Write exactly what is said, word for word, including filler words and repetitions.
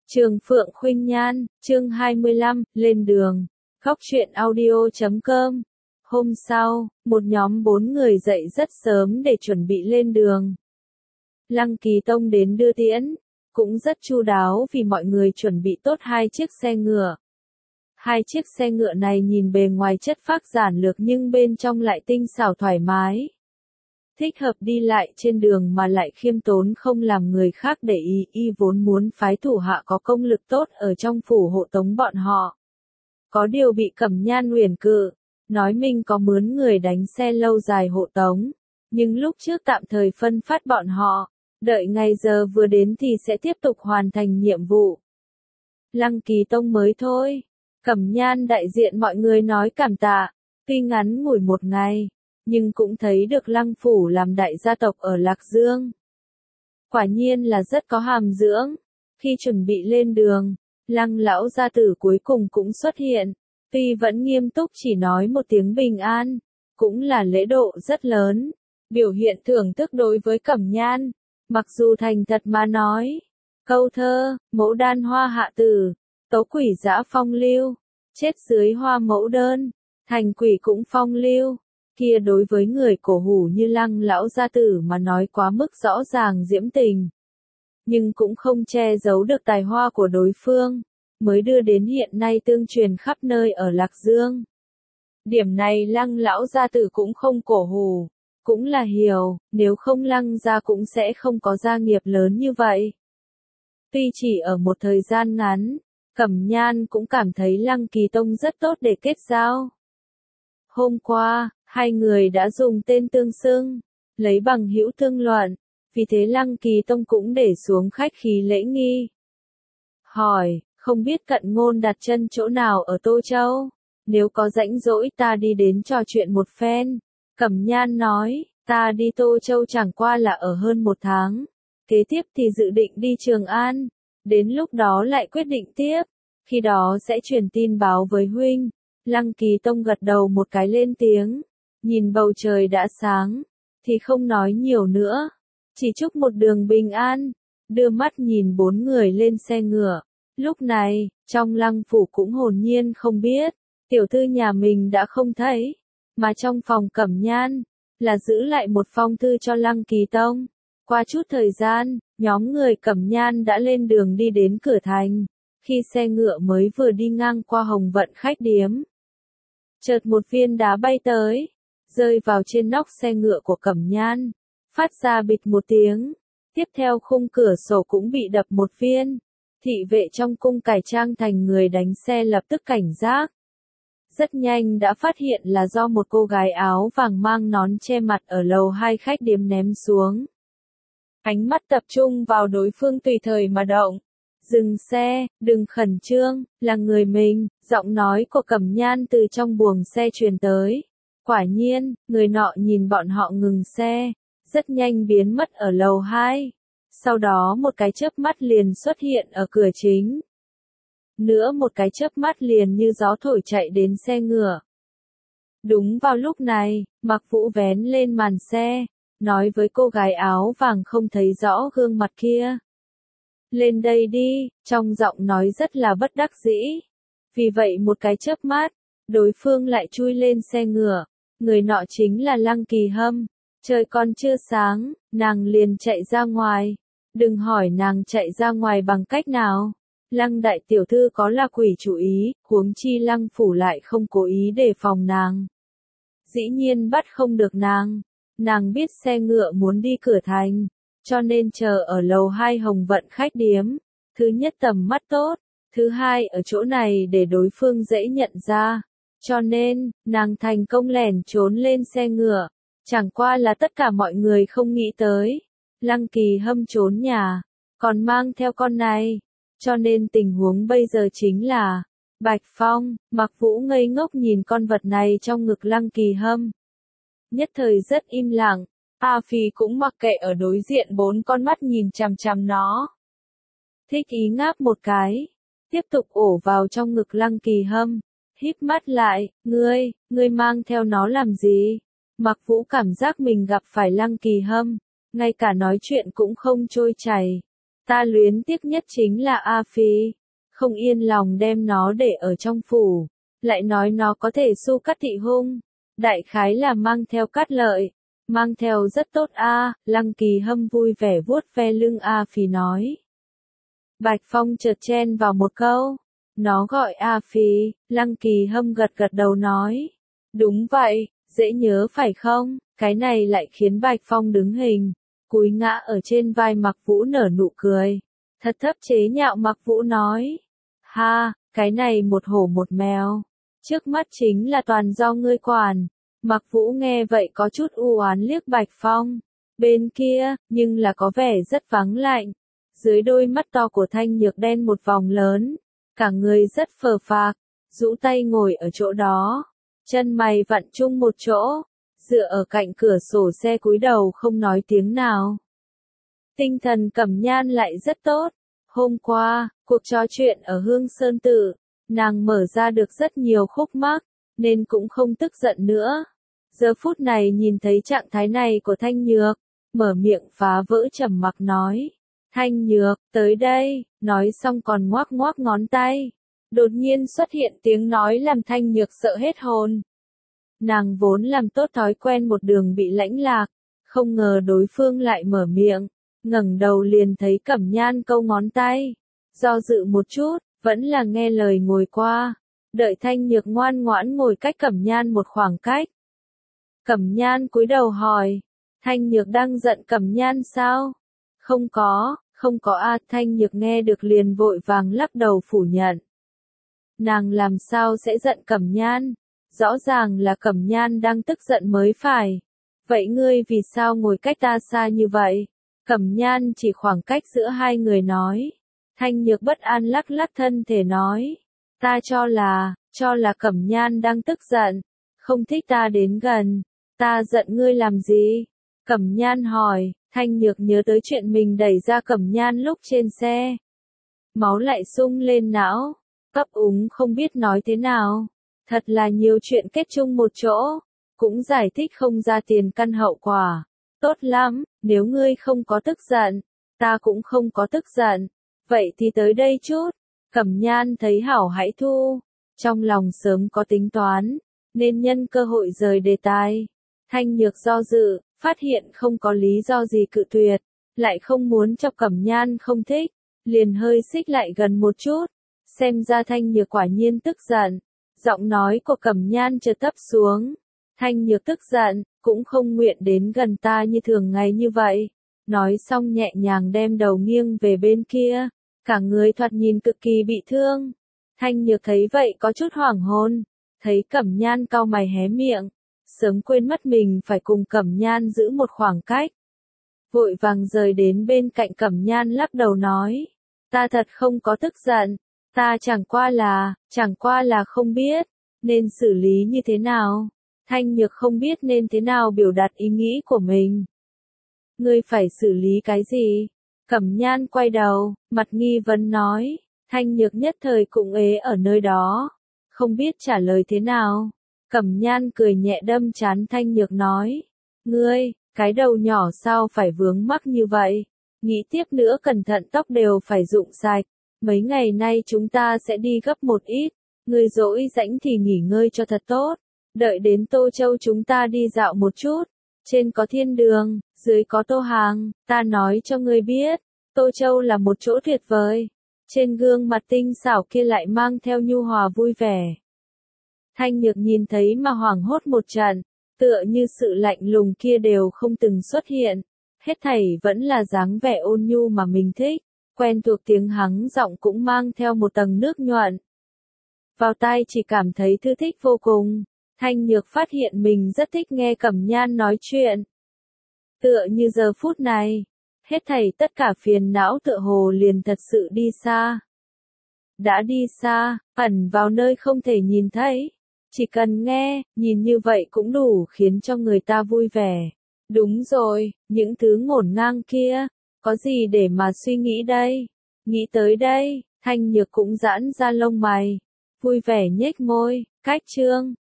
Trường Phượng Khuynh Nhan, chương hai mươi lăm, lên đường. Góc truyện audio chấm com. Hôm sau, một nhóm bốn người dậy rất sớm để chuẩn bị lên đường. Lăng Kỳ Tông đến đưa tiễn, cũng rất chu đáo vì mọi người chuẩn bị tốt hai chiếc xe ngựa. Hai chiếc xe ngựa này nhìn bề ngoài chất phác giản lược nhưng bên trong lại tinh xảo thoải mái. Thích hợp đi lại trên đường mà lại khiêm tốn không làm người khác để ý, y vốn muốn phái thủ hạ có công lực tốt ở trong phủ hộ tống bọn họ. Có điều bị Cẩm Nhan uyển cự, nói mình có mướn người đánh xe lâu dài hộ tống, nhưng lúc trước tạm thời phân phát bọn họ, đợi ngày giờ vừa đến thì sẽ tiếp tục hoàn thành nhiệm vụ. Lăng Kỳ Tông mới thôi, Cẩm Nhan đại diện mọi người nói cảm tạ, tuy ngắn ngủi một ngày, nhưng cũng thấy được Lăng phủ làm đại gia tộc ở Lạc Dương. Quả nhiên là rất có hàm dưỡng. Khi chuẩn bị lên đường, Lăng lão gia tử cuối cùng cũng xuất hiện, tuy vẫn nghiêm túc chỉ nói một tiếng bình an, cũng là lễ độ rất lớn, biểu hiện thưởng thức đối với Cẩm Nhan, mặc dù thành thật mà nói. Câu thơ, mẫu đan hoa hạ tử, tấu quỷ dã phong lưu, chết dưới hoa mẫu đơn, thành quỷ cũng phong lưu. Kia đối với người cổ hủ như Lăng lão gia tử mà nói quá mức rõ ràng diễm tình. Nhưng cũng không che giấu được tài hoa của đối phương, mới đưa đến hiện nay tương truyền khắp nơi ở Lạc Dương. Điểm này Lăng lão gia tử cũng không cổ hủ, cũng là hiểu, nếu không Lăng gia cũng sẽ không có gia nghiệp lớn như vậy. Tuy chỉ ở một thời gian ngắn, Cẩm Nhan cũng cảm thấy Lăng Kỳ Tông rất tốt để kết giao. Hôm qua, hai người đã dùng tên tương xưng, lấy bằng hữu thương luận, vì thế Lăng Kỳ Tông cũng để xuống khách khí lễ nghi. Hỏi, không biết Cận Ngôn đặt chân chỗ nào ở Tô Châu? Nếu có rãnh rỗi ta đi đến trò chuyện một phen. Cẩm Nhan nói, ta đi Tô Châu chẳng qua là ở hơn một tháng. Kế tiếp thì dự định đi Trường An. Đến lúc đó lại quyết định tiếp. Khi đó sẽ truyền tin báo với huynh. Lăng Kỳ Tông gật đầu một cái lên tiếng. Nhìn bầu trời đã sáng, thì không nói nhiều nữa, chỉ chúc một đường bình an, đưa mắt nhìn bốn người lên xe ngựa. Lúc này, trong Lăng phủ cũng hồn nhiên không biết, tiểu thư nhà mình đã không thấy, mà trong phòng Cẩm Nhan, là giữ lại một phong thư cho Lăng Kỳ Tông. Qua chút thời gian, nhóm người Cẩm Nhan đã lên đường đi đến cửa thành, khi xe ngựa mới vừa đi ngang qua Hồng Vận khách điếm. Chợt một viên đá bay tới, rơi vào trên nóc xe ngựa của Cẩm Nhan, phát ra bịch một tiếng, tiếp theo khung cửa sổ cũng bị đập một viên. Thị vệ trong cung cải trang thành người đánh xe lập tức cảnh giác. Rất nhanh đã phát hiện là do một cô gái áo vàng mang nón che mặt ở lầu hai khách điếm ném xuống. Ánh mắt tập trung vào đối phương tùy thời mà động. Dừng xe, đừng khẩn trương, là người mình, giọng nói của Cẩm Nhan từ trong buồng xe truyền tới. Quả nhiên, người nọ nhìn bọn họ ngừng xe, rất nhanh biến mất ở lầu hai. Sau đó một cái chớp mắt liền xuất hiện ở cửa chính. Nữa một cái chớp mắt liền như gió thổi chạy đến xe ngựa. Đúng vào lúc này, Mạc Vũ vén lên màn xe, nói với cô gái áo vàng không thấy rõ gương mặt kia. Lên đây đi, trong giọng nói rất là bất đắc dĩ. Vì vậy một cái chớp mắt, đối phương lại chui lên xe ngựa. Người nọ chính là Lăng Kỳ Hâm. Trời còn chưa sáng, nàng liền chạy ra ngoài. Đừng hỏi nàng chạy ra ngoài bằng cách nào. Lăng đại tiểu thư có là quỷ chủ ý, huống chi Lăng phủ lại không cố ý đề phòng nàng. Dĩ nhiên bắt không được nàng. Nàng biết xe ngựa muốn đi cửa thành, cho nên chờ ở lầu hai Hồng Vận khách điếm. Thứ nhất tầm mắt tốt, thứ hai ở chỗ này để đối phương dễ nhận ra. Cho nên, nàng thành công lẻn trốn lên xe ngựa. Chẳng qua là tất cả mọi người không nghĩ tới. Lăng Kỳ Hâm trốn nhà, còn mang theo con này. Cho nên tình huống bây giờ chính là, Bạch Phong, Mạc Vũ ngây ngốc nhìn con vật này trong ngực Lăng Kỳ Hâm. Nhất thời rất im lặng, A Phi cũng mặc kệ ở đối diện bốn con mắt nhìn chằm chằm nó. Thích ý ngáp một cái, tiếp tục ổ vào trong ngực Lăng Kỳ Hâm. Híp mắt lại, ngươi, ngươi mang theo nó làm gì? Mạc Vũ cảm giác mình gặp phải Lăng Kỳ Hâm, ngay cả nói chuyện cũng không trôi chảy. Ta luyến tiếc nhất chính là A Phi, không yên lòng đem nó để ở trong phủ, lại nói nó có thể su cắt thị hung, đại khái là mang theo cát lợi, mang theo rất tốt a. Lăng Kỳ Hâm vui vẻ vuốt ve lưng A Phi nói. Bạch Phong chợt chen vào một câu, nó gọi A Phi. Lăng Kỳ Hâm gật gật đầu nói, đúng vậy, dễ nhớ phải không? Cái này lại khiến Bạch Phong đứng hình, cúi ngã ở trên vai Mặc Vũ nở nụ cười, thật thấp chế nhạo Mặc Vũ nói, ha, cái này một hổ một mèo, trước mắt chính là toàn do ngươi quản. Mặc Vũ nghe vậy có chút u oán liếc Bạch Phong, bên kia, nhưng là có vẻ rất vắng lạnh, dưới đôi mắt to của Thanh Nhược đen một vòng lớn, cả người rất phờ phạc, rũ tay ngồi ở chỗ đó, chân mày vặn chung một chỗ, dựa ở cạnh cửa sổ xe cúi đầu không nói tiếng nào. Tinh thần Cẩm Nhan lại rất tốt, hôm qua, cuộc trò chuyện ở Hương Sơn Tự, nàng mở ra được rất nhiều khúc mắc, nên cũng không tức giận nữa. Giờ phút này nhìn thấy trạng thái này của Thanh Nhược, mở miệng phá vỡ trầm mặc nói, Thanh Nhược, tới đây, nói xong còn ngoác ngoác ngón tay. Đột nhiên xuất hiện tiếng nói làm Thanh Nhược sợ hết hồn. Nàng vốn làm tốt thói quen một đường bị lãnh lạc, không ngờ đối phương lại mở miệng, ngẩng đầu liền thấy Cẩm Nhan câu ngón tay. Do dự một chút, vẫn là nghe lời ngồi qua, đợi Thanh Nhược ngoan ngoãn ngồi cách Cẩm Nhan một khoảng cách. Cẩm Nhan cúi đầu hỏi, Thanh Nhược đang giận Cẩm Nhan sao? Không có, không có a. Thanh Nhược nghe được liền vội vàng lắc đầu phủ nhận. Nàng làm sao sẽ giận Cẩm Nhan? Rõ ràng là Cẩm Nhan đang tức giận mới phải. Vậy ngươi vì sao ngồi cách ta xa như vậy? Cẩm Nhan chỉ khoảng cách giữa hai người nói. Thanh Nhược bất an lắc lắc thân thể nói. Ta cho là, cho là Cẩm Nhan đang tức giận, không thích ta đến gần. Ta giận ngươi làm gì? Cẩm Nhan hỏi. Thanh Nhược nhớ tới chuyện mình đẩy ra Cẩm Nhan lúc trên xe. Máu lại sung lên não, cấp úng không biết nói thế nào. Thật là nhiều chuyện kết chung một chỗ, cũng giải thích không ra tiền căn hậu quả. Tốt lắm, nếu ngươi không có tức giận, ta cũng không có tức giận. Vậy thì tới đây chút. Cẩm Nhan thấy hảo hãy thu, trong lòng sớm có tính toán, nên nhân cơ hội rời đề tài. Thanh Nhược do dự, phát hiện không có lý do gì cự tuyệt, lại không muốn chọc Cẩm Nhan không thích, liền hơi xích lại gần một chút. Xem ra Thanh Nhược quả nhiên tức giận. Giọng nói của Cẩm Nhan chợt thấp xuống. Thanh Nhược tức giận, cũng không nguyện đến gần ta như thường ngày như vậy. Nói xong nhẹ nhàng đem đầu nghiêng về bên kia, cả người thoạt nhìn cực kỳ bị thương. Thanh Nhược thấy vậy có chút hoảng hồn, thấy Cẩm Nhan cau mày hé miệng, sớm quên mất mình phải cùng Cẩm Nhan giữ một khoảng cách. Vội vàng rời đến bên cạnh Cẩm Nhan lắc đầu nói, ta thật không có tức giận, ta chẳng qua là, chẳng qua là không biết, nên xử lý như thế nào. Thanh Nhược không biết nên thế nào biểu đạt ý nghĩ của mình. Ngươi phải xử lý cái gì? Cẩm Nhan quay đầu, mặt nghi vấn nói, Thanh Nhược nhất thời cũng ế ở nơi đó, không biết trả lời thế nào. Cẩm Nhan cười nhẹ đâm trán Thanh Nhược nói, ngươi, cái đầu nhỏ sao phải vướng mắc như vậy, nghĩ tiếp nữa cẩn thận tóc đều phải rụng sạch, mấy ngày nay chúng ta sẽ đi gấp một ít, ngươi rỗi rãnh thì nghỉ ngơi cho thật tốt, đợi đến Tô Châu chúng ta đi dạo một chút, trên có thiên đường, dưới có Tô Hàng, ta nói cho ngươi biết, Tô Châu là một chỗ tuyệt vời, trên gương mặt tinh xảo kia lại mang theo nhu hòa vui vẻ. Thanh Nhược nhìn thấy mà hoảng hốt một trận, tựa như sự lạnh lùng kia đều không từng xuất hiện, hết thảy vẫn là dáng vẻ ôn nhu mà mình thích, quen thuộc tiếng hắng giọng cũng mang theo một tầng nước nhuận. Vào tai chỉ cảm thấy thư thích vô cùng, Thanh Nhược phát hiện mình rất thích nghe Cẩm Nhan nói chuyện. Tựa như giờ phút này, hết thảy tất cả phiền não tựa hồ liền thật sự đi xa. Đã đi xa, ẩn vào nơi không thể nhìn thấy. Chỉ cần nghe, nhìn như vậy cũng đủ khiến cho người ta vui vẻ. Đúng rồi, những thứ ngổn ngang kia, có gì để mà suy nghĩ đây? Nghĩ tới đây, Thanh Nhược cũng giãn ra lông mày, vui vẻ nhếch môi, cách chương.